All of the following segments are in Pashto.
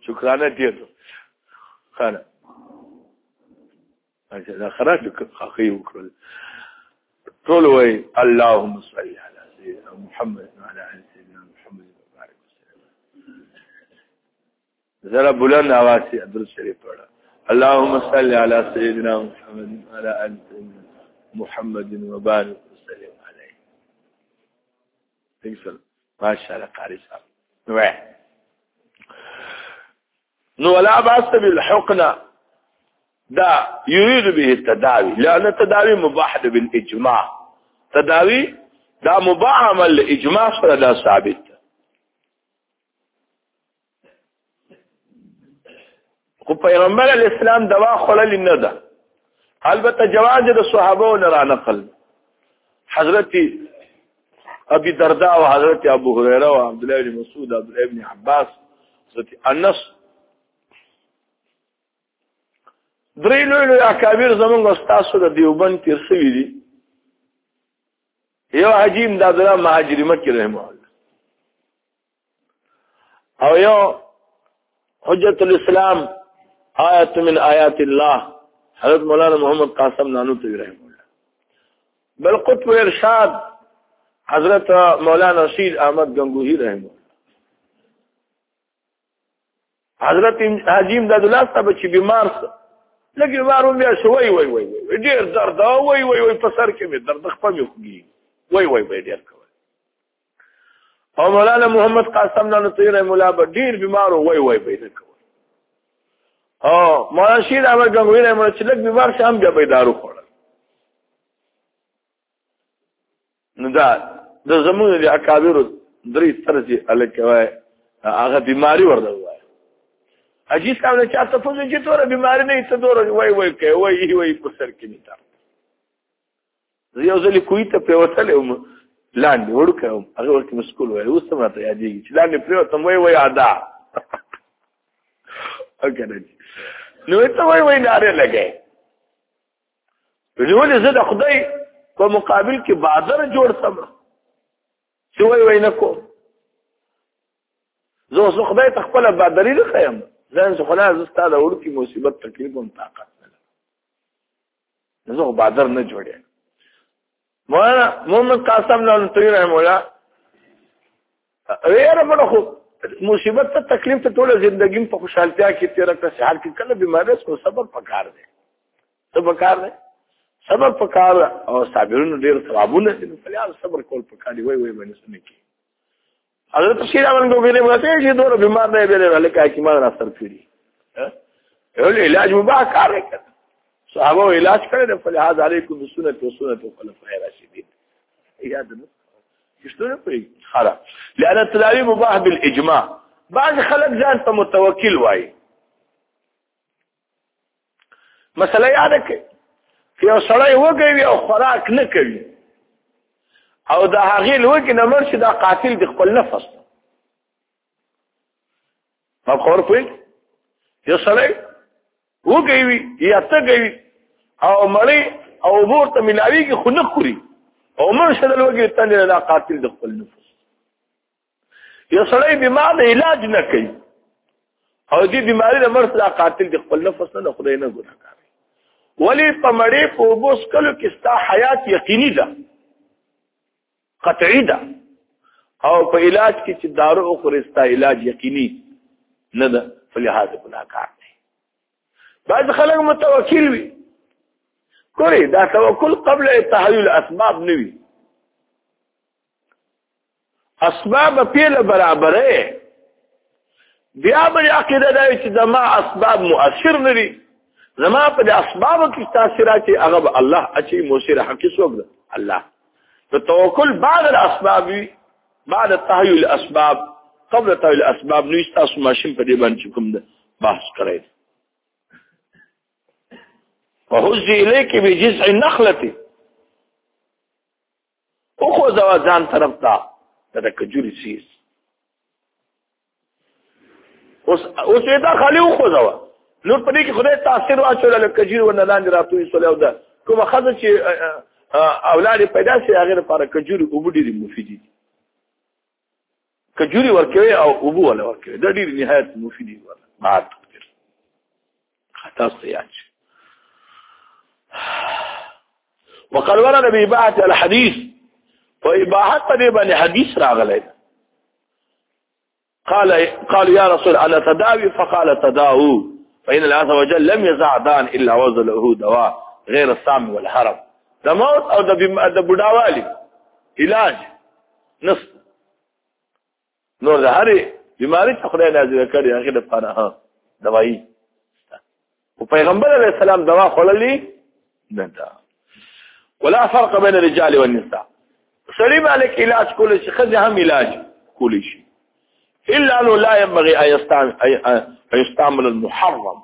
شکرانه ډیر خانه اچھا خراج خاخي وکړل ټول وای اللهم صل على سيدنا محمد وعلى ال سيدنا محمد وبارك وسلم زرا بلند आवाज سے درود شریف پڑھا اللهم صل على سيدنا محمد وعلى ال سيدنا محمد وبارك وسلم عليه تكسر ما شاء الله قارئ صاحب نو ولا باس بالحقنه دا يريد به التداوي لأن التداوي مباح بالإجماع تداوي دا مباح عمل الإجماع فلا ثابت خو پیغمبر الاسلام دوا خلل نه ده البته جواز د صحابه نه را نقل حضرت ابي الدرداء وحضرت ابو هريره وعبد الله بن مسعود وعبد الله بن عباس حضرت انس درې لوی اکابر زمونږ استادو د دیوبند تیر شوی دي یو حجیم د عبدالله مهاجری مکی رحمه الله او یو حجت الاسلام آیت من آیات الله حضرت مولانا محمد قاسم نانوتوی رحمه الله بل قطب ارشاد حضرت مولانا رشید احمد گنگوہی رحمه الله حضرت حجیم د عبدالله صاحب چې بیمار لکه بارو بیا شو وای ډیر درد وای په سر کې مې درد خپل مې خوږي وای ډیر کوي او مولانا محمد قاسم نانوتوی رحمه الله ډیر بیمار وای پیدا کوي او مولانا رشید احمد گنگوہی رحمه الله چې لږ بیمار شام بیا پیدارو خوړل نو دا د زمونږ د اکابر درې طرزي الکوي هغه بیماری ورته عجیز کام نه چاته په دې چې تور بیماری نه ته دور وای کوي وای په سر کې نیتا یو ځل کوی ته په وصله لاندې ورکوم هغه ورته مسکول وای اوس ته ماته یادېږي چې لاندې پریو ته وای ادا اګه نو ته وای ناره لګای نو له زړه خدای په مقابل کې بادر جوړ سم چې وای نه کو زه خدای ته خپل بادرې نه خیم ځان څخه خلاص ستاده ورکی مصیبت تکلیف او طاقت نه زه بادر نه جوړه مولانا محمد قاسم نانوتوی رحمه الله غیر منخو مصیبت ته تکلیف ته ټول ژوندۍ په خوشحالتیا کې تیر کړه حال کې کله بیماری سره صبر پکار دی صبر پکار او صابرون ډیر ثوابونه دي په لار صبر کول پکار دی وای باندې سمې کې حضرت شیر احمد گنگوہی نے بتایا چې دور بیمار دی به له کې حکیمان را سر کړی یو علاج مباح کار وکړ صحابه علاج کړی په لحاظ علیکم بسنت و سنت الخلفاء الراشدین یاد نه کښتونه پری خلاص لأن التداوی مباح بالاجماع بعض خلک ځان ته متوکل وای مسله یاد کړئ چې یو سړی وګوي او خوراک نه کوي او دا هغه لوګي نمبر چې دا قاتل د خپل نفس ما خور پوي یو سړی وګوي یا تګوي او مړی او ورته ملاويږي خو نه خوري او مرشد لوګي تنه دا قاتل د خپل نفس یو سړی بیمار دی علاج نه کوي او دې بیماری د مرض دا قاتل د خپل نفس نه خدای نه ګناهګار ولی په مړی په بوس کلو کې ستا حیات یقیني ده قطعی ده او په علاج کې چې دارو او خورستا علاج یقیني نه ده فلهذا ګناهګار دی بعض خلک متوکل وي کوي دا توکل قبل تحلیل اسباب نه وي اسباب په برابره بیا به عقیده دا چې زما اسباب مؤثر نه دي زما په اسباب کې تاثیرات هغه الله اچي مؤثر حقیقت وګړه الله التوكل بعد الاسباب بعد تحلیل الاسباب قبل تحلیل الاسباب نو تاسو ماشین په دې باندې کوم ده بحث کړئ وهز اليك بجزع النخله اخذ وزن طرف ته کجوري سیس اوس دا خالي اخذ نور په دې کې خدای تاثیر واچول له کجوري ونلاند راتوي سولو ده کومه خزه چې اولاد پیدا شي هغه لپاره کجوري او ډېری مفید دي کجوري ورکوي او ابو ولا ورکوي دا ډېر نهایت مفید دي مع التقدير خطاس ياج. وقال ورد بإباحة الحديث وإباحة قريبا حديث راغلين قال يا رسول أنا تداوي فقال تداووا فإن الله عز وجل لم يزع دان إلا وزله دواء غير السام والحرم ده موت أو ده بداوالي علاج نصف نور ده هري بیماری خدای نازل کړی هغه د پاره ها دوايي او پیغمبر علیه السلام دوا خللی نه دا ولا فرق بين الرجال والنساء سړي مالک علاج کول شي خځه هم علاج کول شي الا انه لا ينبغي ان يستعمل المحرم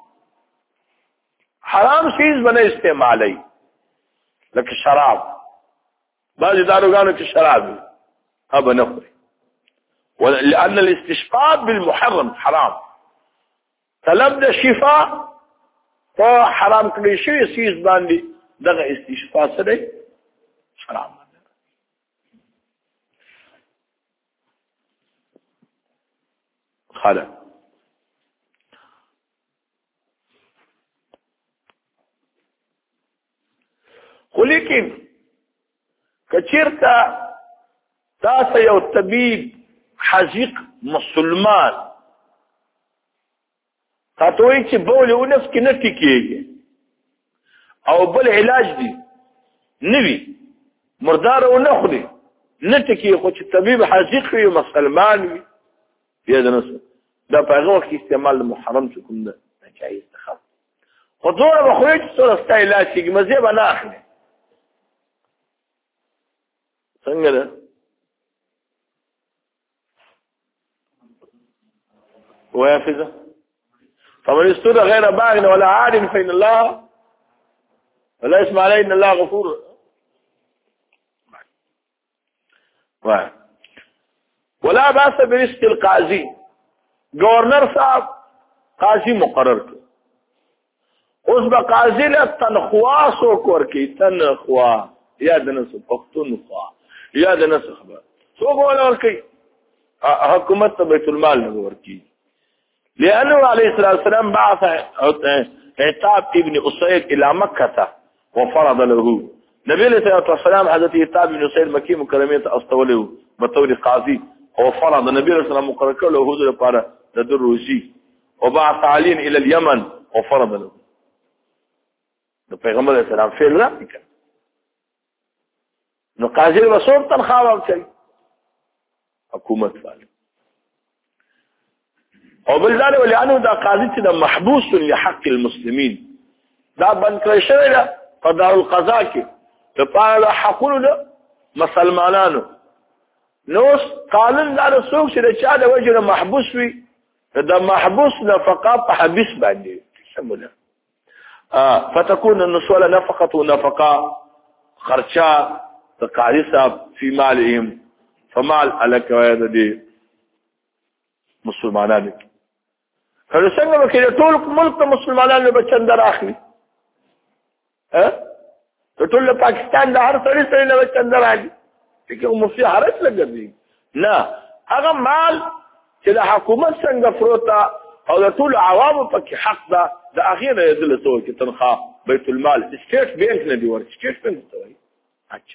حرام شيء بنه استعمالي لك شراب بعض داروګانو کې شراب اب نخري لأن الاستشفاء بالمحرم حرام طلب الشفاء فحرام كل شيء يسيز باندي دغه استشفاء سره حرام خلا ولكن كثيرتا تاسو یو طبيب حزيق مسلمان تاتوي چې بول ونفس کې نه ټکیږي او بل علاج دی نوی مردار او نه خوري نه ټکی خو چې طبيب حزيق وي مسلمان وي بیا د نس دا په هغه وخت استعمال محرم کوم نه جایز ده خو ډور به خو چې سره ستای علاج کې مزه به نه اخلي څنګه ده ويافزة فمن استر غير باغ ولا عاد فإن الله ولا اسم عليه إن الله غفور ولا باس برزق القاضي گورنر صاحب قاضي مقرر کړ اوس به قاضي له تنخوا سو کور کې تنخوا یا د نس پښتونخوا یا د نس خبر سو ګول ورکی حکومت بیت المال نه ورکی لأنه عليه الصلاة والسلام بعث عتاب ابن أسيد إلى مكة وفرض له نبي عليه الصلاة والسلام حضرت عتاب ابن أسيد مكي مكرمية أستوله بطول قاضي وفرض النبي عليه الصلاة والسلام مقرر له هذا لقارة لدر روسي وبعث علي إلى اليمن وفرض له النبي عليه السلام فعل رأيك نقاضي الرسول تنخاوة شيء حكومة فعل او بلدانه ولانه دا قاضي چې د محبوس لحق المسلمين دا بند کړی شوی دا په دار القضاء کې په پاره حقونو د مسلمانانو نو قانون دا څوک چې د چا د وجه محبوس وي د محبوس نفقه په حبس باندې شموله فتكون النسوة نفقة ونفقة خرچا قاضي صاحب في مالهم فمال عليك وهذا دي مسلمانانو کله څنګه وکړي ټول ملک مسلمانانو به چندر اخلي ټول پاکستان د هر سړي سره نه چندر اخلي چې مفتی حرج لګوي نه هغه مال چې د حکومت څنګه فروتا او د ټول عوامو په حق ده د اخیره یذل څو چې تنخواه بیت المال سټیټ بانک نه دی ور سټیټ بانک ته وایي اچھا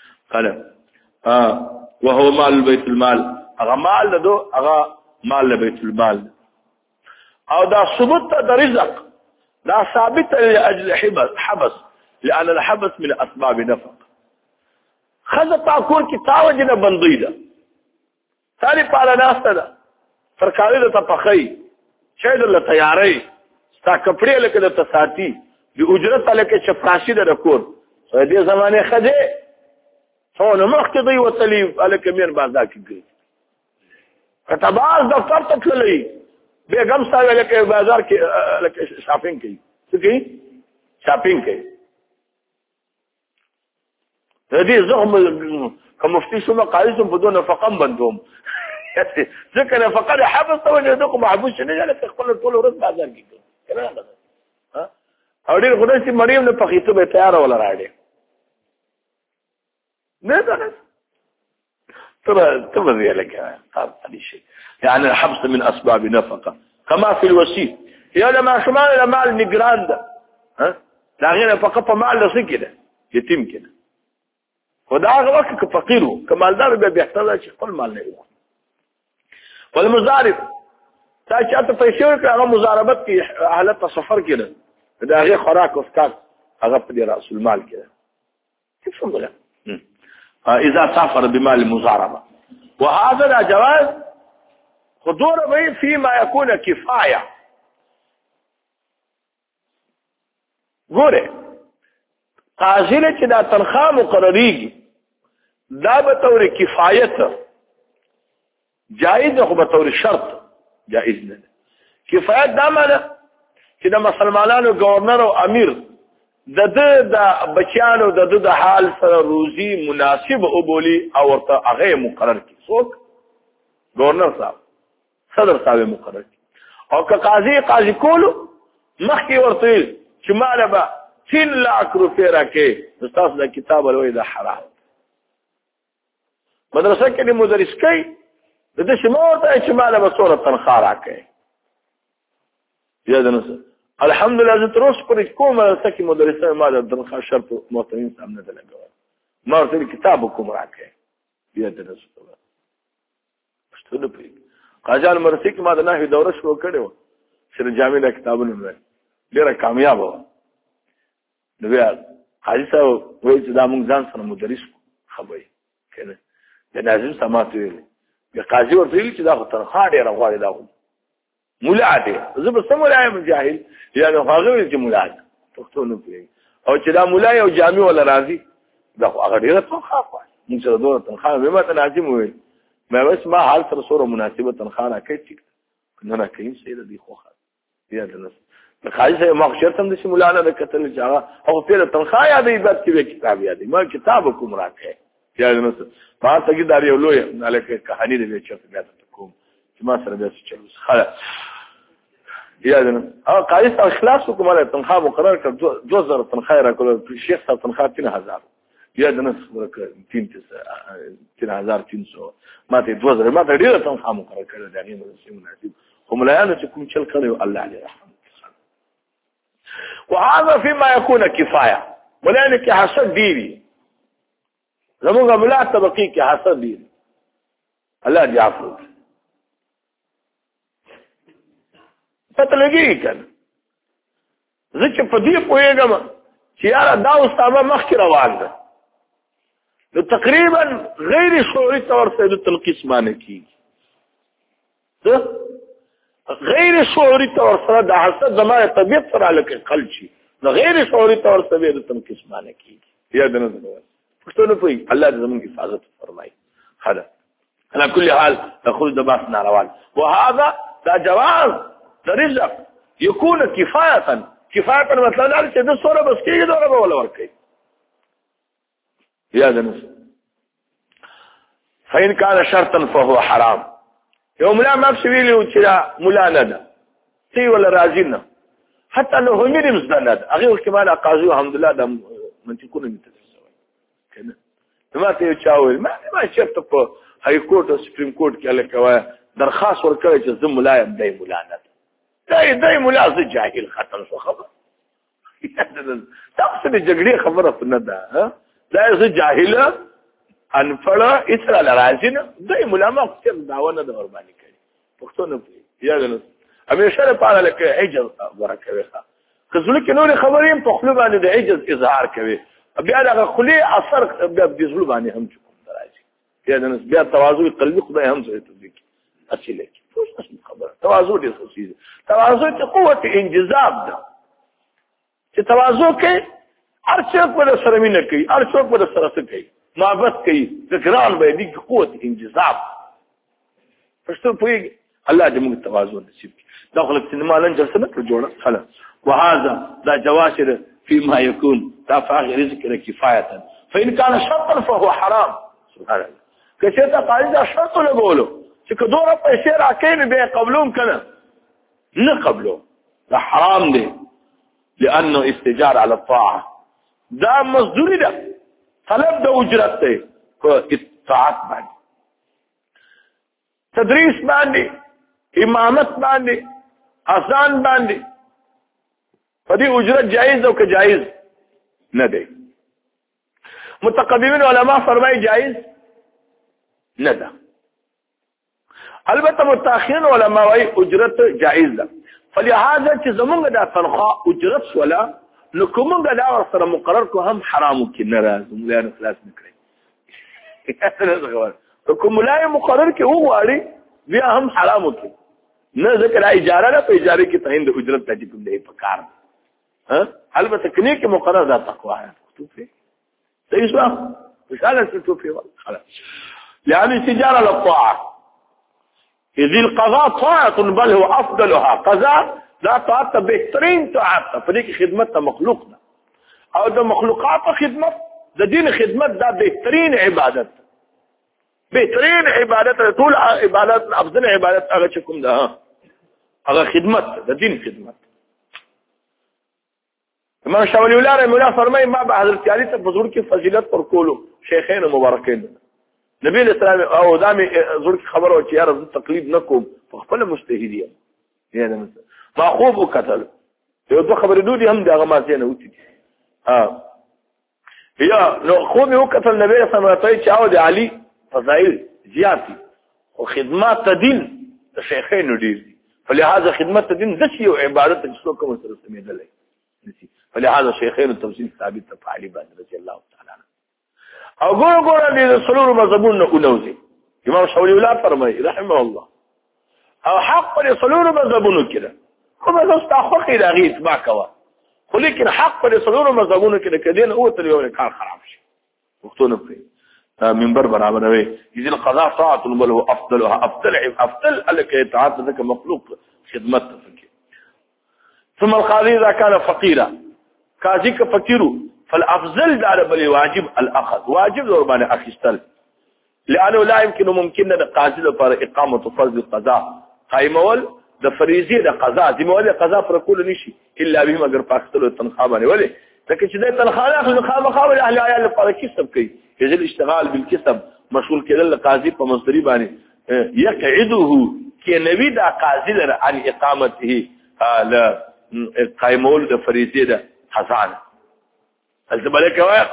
قال وهو مال بيت المال هغه مال ده هغه مال بيت المال او دا ثبوت د رزق دا ثابت لاجل حبس لان الحبس من اسباب نفق خذ تاکور کی تاوجنه بندوی ده ثاني پاله ناسته ده سرکاري د تفخی شاید له تیاری ستا کپڑے لکه د تساتی دی اجرت لکه چپراشی ده کور په دې زمانه خده څونه مخکې دی وتلی الکه مين بازار کې کتاباز دفتر ته تللی بیگم صاحب لکه بازار کې لکه شاپینګ کوي څه کوي شاپینګ کوي دې زغم کوم مفتي شو مقاييس بدون نفقه بندوم ځکه نفقه حبس ته ونه دغه محبوس نه لکه خپل ټول ورځ بازار کې کنه ها او دې خدای سي مریم نه پخېته به تیار ولا راړي نه ده ترى لك هذا شيء يعني الحبس من أسباب نفقة كما في الوسيط يا لما شمال المال نجران ده ها لا غير فقط مال لسه كده يتم كده وده وقت فقيره كمالدار بيحتاج كل مال نه والمزارب تاچاته پیسې ورکړه مزاربت کی حالت سفر کړه دا هغه خوراک او اسکار هغه په راس المال کړه كيف فهمنا اذا سافر بمال المزاربه وهذا جواز حضور به فيما يكون كفايه ګوره قاضي چې دا تنخواه مقرریږي دا به تور کفایت جائز خو به تور شرط جائز نه کفایت دا معنی چې د مسلمانانو گورنر او امیر د بچیانو د حال سره روزي مناسب او بولی او ورته هغه مقرر کی څوک گورنر صاحب صدر صاحب مقرر کی او که قاضي کولو مخکې ورته چې مال به 3 लाख روپے راکې استاد د کتاب ولوي دا حرام مدرسه کې مدرس کوي د دې شموته چې مال به څوره تنخواه راکې یاد نه الحمدلله زه تر اوسه پورې کوم مدرسه کې مدرسه ما د تنخواه شرط محترم سامنے ده لګول ما ورته کتاب کوم راکې یاد نه څه پښتو نه پوي قاضي مدرسې کې ما د نحوی دوره شروع کړې و سره جامع د کتابونو مې ډیره کامیاب و نو بیا قاضي صاحب وایي چې دا موږ ځان سره مدرس خبرې کنه د ناظم سمات ویل بیا قاضي ورته ویل چې دا خو تنخواه ډیره غواړي دا مولا دی زه به سم ولایم جاهل یعنی هغه ویل چې مولا دی پښتو نه پوهېږي او چې دا مولا یو جامع ولا راځي دا خو هغه ډیره تنخواه غواړي موږ سره دوه تنخواه مې ماته ناظم وویل مې بس ما حال سره سوره مناسبه تنخواه راکړي ټیک نه راکړي سید دی خو یا د نس قاضي صاحب ما شرط هم د مولانا د قتل جاغه او په تنخواه یادې بد کې کتاب یادې ما کتاب کوم راکړي یا د نس ما ته کې دار یو لوی الکه کہانی دې چې بیا کوم چې ما سره بیا چلو خلاص یا د نس او قاضي صاحب اخلاص کوم له تنخواه مقرر کړ 2000 تنخواه راکړل شیخ صاحب تنخواه 3000 یا د نس ورکه 3300 ما ته 2000 ما ته ډیره تنخواه مقرر کړل دا نه مناسب هم لا يعني تكون شل قريب الله عليه رحمه وهذا فيما يكون كفايه ولذلك حسد ديني زموږ ملا طبقي کې حسد ديني الله دې عفو فتلګي کنه زه چې په دې پوهېږم چې یاره دا استاد مخکې روان ده نو تقریبا غیر شعوري طور سره د تلقیس معنی کیږي غیر شعوري طور سره د حسد زمانه طبيعت سره لکه قلشي د غیر شعوري طور سره د تنقیس معنی کیږي یاد نه زموږ پښتو نه پوي الله دې زموږ حفاظت فرمایي هذا على كل حال تخرج دباس ناروال وهذا دا جواز رزق يكون كفايه مثلا چې د سوره بس کېږي دا ولا ورکي یاد نه فإن كان شرطا فهو حرام یو مولا ما ویلو چې مولا نه ده سی ولا راځي نه حتی نو همیر مزدنه ده هغه احتمال قاضي الحمدلله د منطقونه متسوي کنه نو ته چاوي ما شرط په های کورټ او سپریم کورټ کې الکوه درخواست ورکړی چې زم مولا یم دای مولا نه دای مولا زه جاهل ختم شو خبر تاسو د جګړې خبره نه ده دا زه جاهل انفړه اسره لرازینه دای مولا ما څه داونه د قرباني کوي پښتو نه یا نه همیشه لپاره لکه عجز ورکوي کله چې نور خبرې په خپل باندې د عجز اظهار کوي بیا د خلی اثر بیا د ځلو باندې هم کوم درایي یا نه بیا تواضع قلبي خدای هم زه ته دي اصله څه خبره تواضع دې څه شي تواضع ته قوت انجذاب ده چې تواضع کوي هر څوک په سره مینه کوي هر څوک په سره څه کوي محبت کوي ذکران به دي قوت انجذاب پښتو پوي الله دې موږ تواضع نصیب کړي داخله سینما لن جلسه نه جوړه خلاص وهذا ذا جواشر فيما يكون تفاعل رزق كفايه فان كان شرطا فهو حرام سبحان الله کچته قاعده شرط لګولو چې کدوره پیسې راکې به قبولون کنه نه قبلو دا حرام دي لانه استجار على الطاعه دا مزدوري ده طلب د اجرت ته کو اطاعت باندې تدریس باندې امامت باندې آسان باندې په دې اجرت جایز او که جایز نه دی. متقدمین علما فرمایي جایز نه ده. البته متأخرین علما وايي اجرت جایز ده. فلهذا چې زمونږ د تنخواه اجرت ولا نو کومه دا سره مقرر کو هم حرامو کې نه راځي مولا نه خلاص نکړي. کوم ملای مقرر کې وغواړي بیا هم حرامو کې نه ذکر اجاره نه په اجاره کې تعین د اجرت ته کوم دی په کار. ها البته کني کې مقرر ده تقوا ہے تو په صحیح شو مثلا څه په خلاص لأن التجاره للطاعه اذ القضاء طاعه بل هو افضلها. قضاء لا طاعه بهترین طاعت په دې کې خدمت ته مخلوق ده او د مخلوقات خدمت د دین خدمت دا بهترین عبادت بهترین عبادت ټول عبادت افضل عبادت هغه چې کوم ده هغه خدمت د دین خدمت. امام شاولی الله رحمه الله فرمایي ما به حضرت علی ته حضور کې فضیلت پر کولو شیخین مبارکین نبی اسلام او دامي حضور کې خبر او چې یار تقلید نکوم په خپل مجتهدی یعنی ما خوب وکتل یو دوه خبرې دوی هم دغه ما څه نه وتی یا نو خوب وکتل نبی اسلام ته چاو د علی فضائل زیاتی او خدمات دین د شیخین ډیر دي. فلهذا خدمت دین د شی او عبادت چې څوک کوم سره سمېدلې فلهذا شیخین التفصیل ثابت تعالی باندې رضی الله تعالی عنہ. او ګور دې سلور مذهبون نه اونوزي. امام شاولی الله فرمایي رحمه الله او حق پر سلور مذهبون کړه کوم څه تاخوخي راغی اتباع کوا خو لیکن حق پر سلور مذهبون کړه کدين او تل یو کار خراب شي وختونه په منبر برابر وي. اذ القضاء طاعه بل هو افضلها افضل لك اطاعت ذلك مخلوق خدمت فكي. ثم القاضي اذا كان فقيرا قاضي كفقير فالافضل دار بل واجب الاخذ واجب ضربان اخستل لانه لا يمكن ممكن القاضي لپاره اقامه فرض القضاء قائمول د فریضه د قضاء ذمول قضاء پر کول نشي الا به مگر پاکستلو تنخواه باندې ولې لکه چې د تنخواه اخلي مخاول اهل عيال لپاره کسب کوي یذ الاشتغال بالكسب مشغول کېدل قاضي په مصدری باندې يقعده کې نوی دا قاضي لر عن اقامته لا قائمول د فریضه د خزانه هل تبلک وای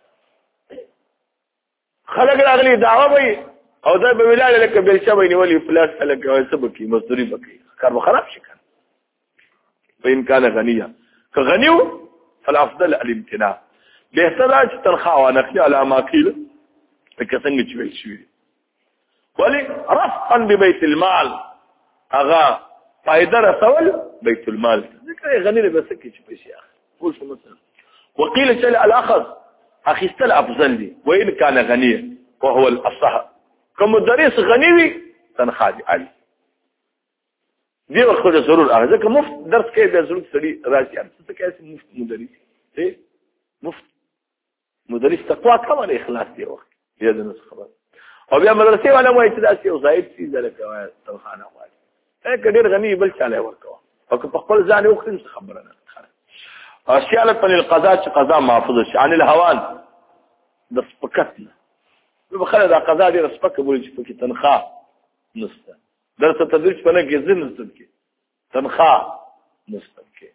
خلق راغلي دعوه وي او دا به ویلاله لکه بل شبې نیولې فلاس لکه سبکی مصدری بکی کار خراب شي کار وان كان غنيا فغنيو فالافضل الامتناع بهتره چې تنخواه ونقلي على ما قيل لکه څنګه چې ویل شوی ولي رفقا ببيت المال اغا فائدہ رسول بيت المال ذکر غني له بس کې چې پیسې اخ مثلا وقيل شل الاخذ اخذت الافضل لي وان كان غنيا وهو الاصح كم مدرس غني وي تنخواه عالي دي وخت ضرور اخذ که مفت درس کې به ضرورت سړي راځي څه کې مفت مدرس ايه مفت مدرس تقوا كمان اخلاص دی وخت دې د نس خبر او بیا مدرسې ولا مو اعتداسي او زائد شي ځکه تنخانه واجب اې کډیر غني بل چاله ورکو او په خپل ځان یو خبره نه اشیاء په القضاء چې قضا محفوظ شي عن الهوان د سپکتنه نو خلک دا قضا دې سپک بولی چې په تنخواه نسته درس تدریج په نه کې ځین نسته کې تنخواه نسته کې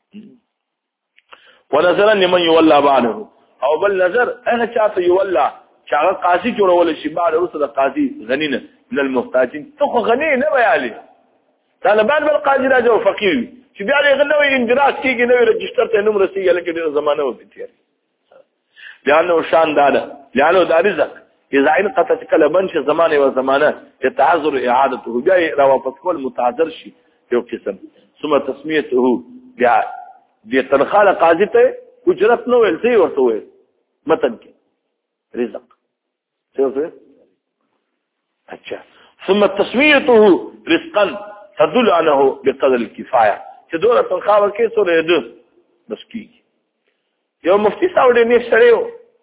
ونظرا لمن يولى بعده او بل نظر انا چاته يولى چاغه قاضي جوړول شي بعد اوسه د قاضي غنی نه من المحتاجين تو غنی نه ویالي طالبان بل قاضي راځو فقير چې بیا یې غنوي اندراج کیږي نو رجستر ته نوم رسیږي لکه ډېر زمانه و بتیر لانه شان داده لانه دا رزق اذا ان قطت کلبن شي زمانه و زمانه يتعذر اعادته بیا را واپس کول متعذر شي یو قسم ثم تسميته بیا دې تنخواه قاضي ته اجرت نو ویل څه ورته ویل متن کې رزق څه اچھا ثم تسميته رزقا تدل عنه بقدر الكفايه چې دوره تنخواه کې سره ده بس کی یو مفتی صاحب دې نه سړیو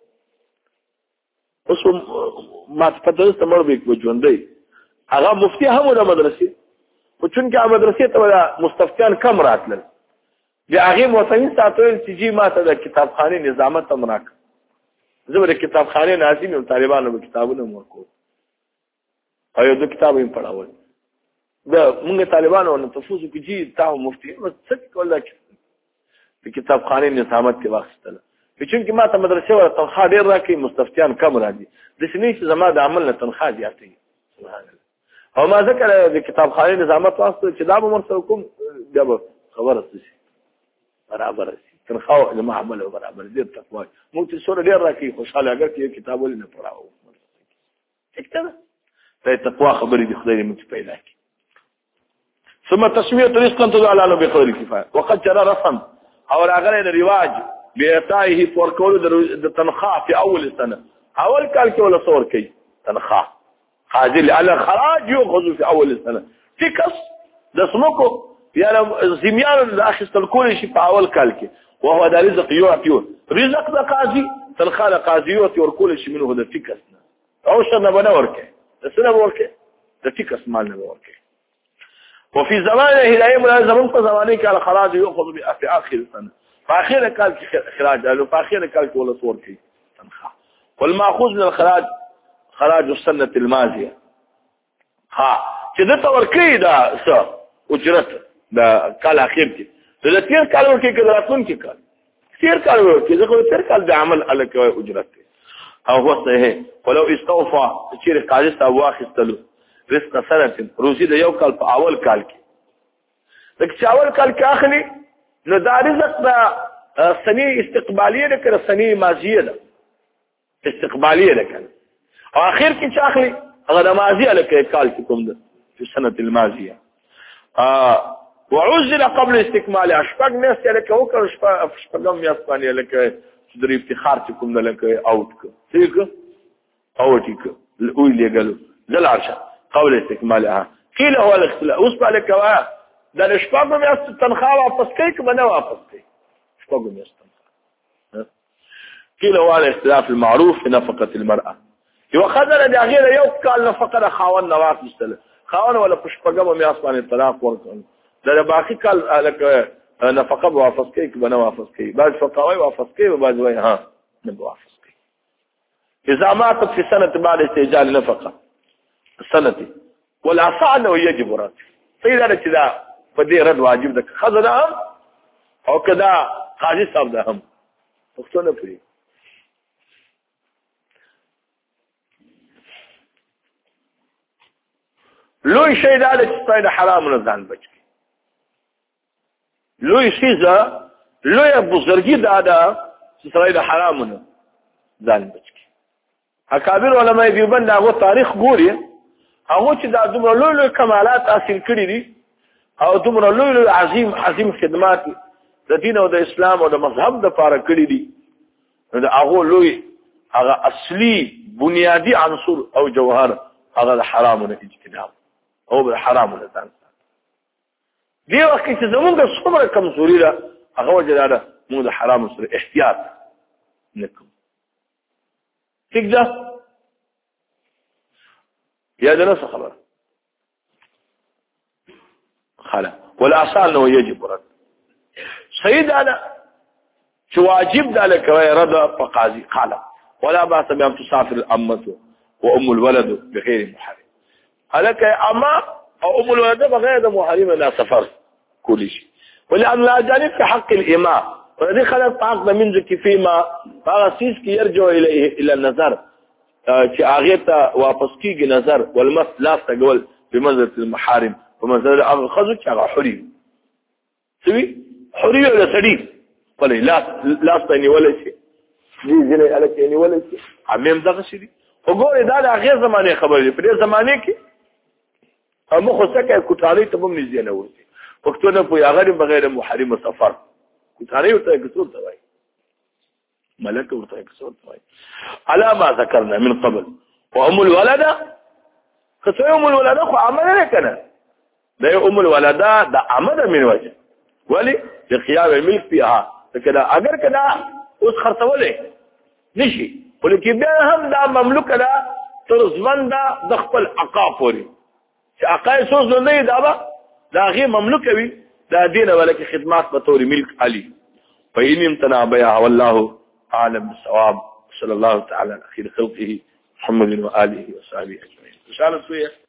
اوس ما په دغه سمور به وجوندې هغه مفتی هم د مدرسې په چون کې مدرسې ته مستفتیان کم راتل بیا هغه موسمین ساتل چې جی ما ته د کتابخانه نظامت هم راک زه د کتابخانه ناظم او طالبانو په کتابونو ورکو او د کتابو په پڑھاول دا موږ طالبانو نه تفوزو کې جی تاسو مفتي څه کول د کتابخانې نظامت کې واخیستله چې ما ته مدرسې ولا تنخواه ډېر راکړي مستفتیان کم راځي داسې نه چې زما د عمل نه تنخواه زیاتوي سبحان الله او ما ځکه د کتابخانې نظامت واخیستو چې دا به ورسره کوم بیا به خبره شي برابر شي تنخواه زما عمل برابر ډېر تقوا موږ چې څومره ډېر راکړي خوشحاله اگر کې کتاب ولې نه پړاو ٹھیک ده دا تقوا خبرې دي خدای دې موږ پیدا کړي ثم تسميه رزقا تدعى له بقدر الكفايه وقد جرى رسم او راغله د رواج بیعتایه فورکول د تنخواه په اول سنه اول کال کې ولا صور کوي تنخواه حاضر على خراج ياخذ في اول سنه تکس د سمکو یا زمیان د اخستل کول شي په اول کال کې وهو د رزق يعطي رزق د قاضي تنخواه د قاضي يعطي ورکول شي منه د تکس او شنه بنه ورکه د سنه ورکه د تکس مال نه ورکه وفي زمانه هدايه ملازمون په زمانه کې الخراج ياخذ في اخر السنه فاخر قال خراج قالوا فاخر قال ولا صور في تنخواه والماخوذ من الخراج خراج السنه الماضيه ها چې د تورکی دا څه اجرت دا کال اخر کې د تیر کال ورکی کې دراتون کې کال تیر کال ورکی ځکه تیر کال د عمل الک اجرت او هو صحیح ولو استوفى چې قاضي صاحب واخستلو رزق سنه روزي د یو کال په اول کال کې د اول کال کې اخلي نو دا رزق دا سنه استقباليه ده کړه سنه ماضيه ده استقباليه ده کنه او اخر کې چې اخلي هغه ماضيه لکه کال کې کوم ده په سنه الماضيه وعزل قبل استكمال اشفق ناس لکه او کړه شپږم میاس باندې لکه چې د افتخار چې کوم ده لکه اوټ ک څنګه اوټ ک الاول یګلو ذل عرشه قبل استكمالها قيل هو الاختلاف وصل لك دا شپږم میاشت تنخواه واپس کوي که نه واپس کوي شپږم میاشت تنخواه قيل هو الاختلاف المعروف في نفقه المراه یو خزر د غیر یو کال نفقه خاون نواف مستل خاون ولا شپږم میاشت باندې طلاق ورکړي دا باقي کال لکه نفقه واپس کوي که نه واپس کوي بعض فقهاء واپس کوي او بعض وایي ها نه واپس کوي اذا ماتت في سنه بعد استئجال نفقه السنه والعصا انه يجب رد سيدا كذا فدي رد واجب ده خذ هم او كذا قاضي صاحب ده هم وختونه فري لو شيء ده چې پیدا حرام نه ځان بچي لو شيء ذا لو بزرګي ده چې پیدا حرام نه ځان بچي اکابر علماء دیوبند هغه تاریخ ګوري هغه چې دا دومره لوی کمالات حاصل کړي دي او دومره لوی عظیم خدمات د دین او د اسلام او د مذهب د لپاره کړي دي دا هغه لوی هغه اصلي بنیادی عنصر او جوهر هغه د حرامونو اجتناب او د حرامونو ځان دی وخت چې زموږ څومره کمزوري ده هغه وجه ده موږ د حرام سره احتیاط نکوو ٹھیک ده یا ده نفس خبر خلا ولا اصال انه يجب رد سيد انا شو واجب ذلك رد فقاضي قال ولا باس بان تسافر الامه وام الولد بغير محرم هلك اما او ام الولد بغير محرم لا سفر كل شيء ولان لا جانب في حق الامام ولذي خلق تعقد من ذكي فيما فغسيس كي يرجع الى النظر چې هغه ته واپس کیږي نظر والمس لاس تقول بمنزله المحارم ومنزله هغه خذ چې هغه حري سوي حري ولا سړي ولا لاس ته ولا شي دي ځنه الکه ولا شي امم دغه شي وګوره دا د هغه زمانه خبرې په دې زمانه کې هم خو څنګه کوټالي ته هم نږدې نه وځي وختونه په هغه بغیر محرم سفر کوټالي ته کڅور ته وای ملك ورته کسور توای على ما ذكرنا من قبل وام الولد خصوصا ام الولد خو عمل نه کنه ده ام الولد ده عمل من وجه ولي لقيام الملك فيها كده اگر كده اوس خرڅولې نشي ولیکن بیا هم دا مملوک ده ترزمن ده د خپل عقاپوري چې عقای سوز نه دی دا غي مملوک وي دا دینه ولکه خدمات به تور ملک علي فإن امتنع بها والله أعلم بالصواب صلى الله تعالى على خير خلقه محمد وآله وصحبه أجمعين.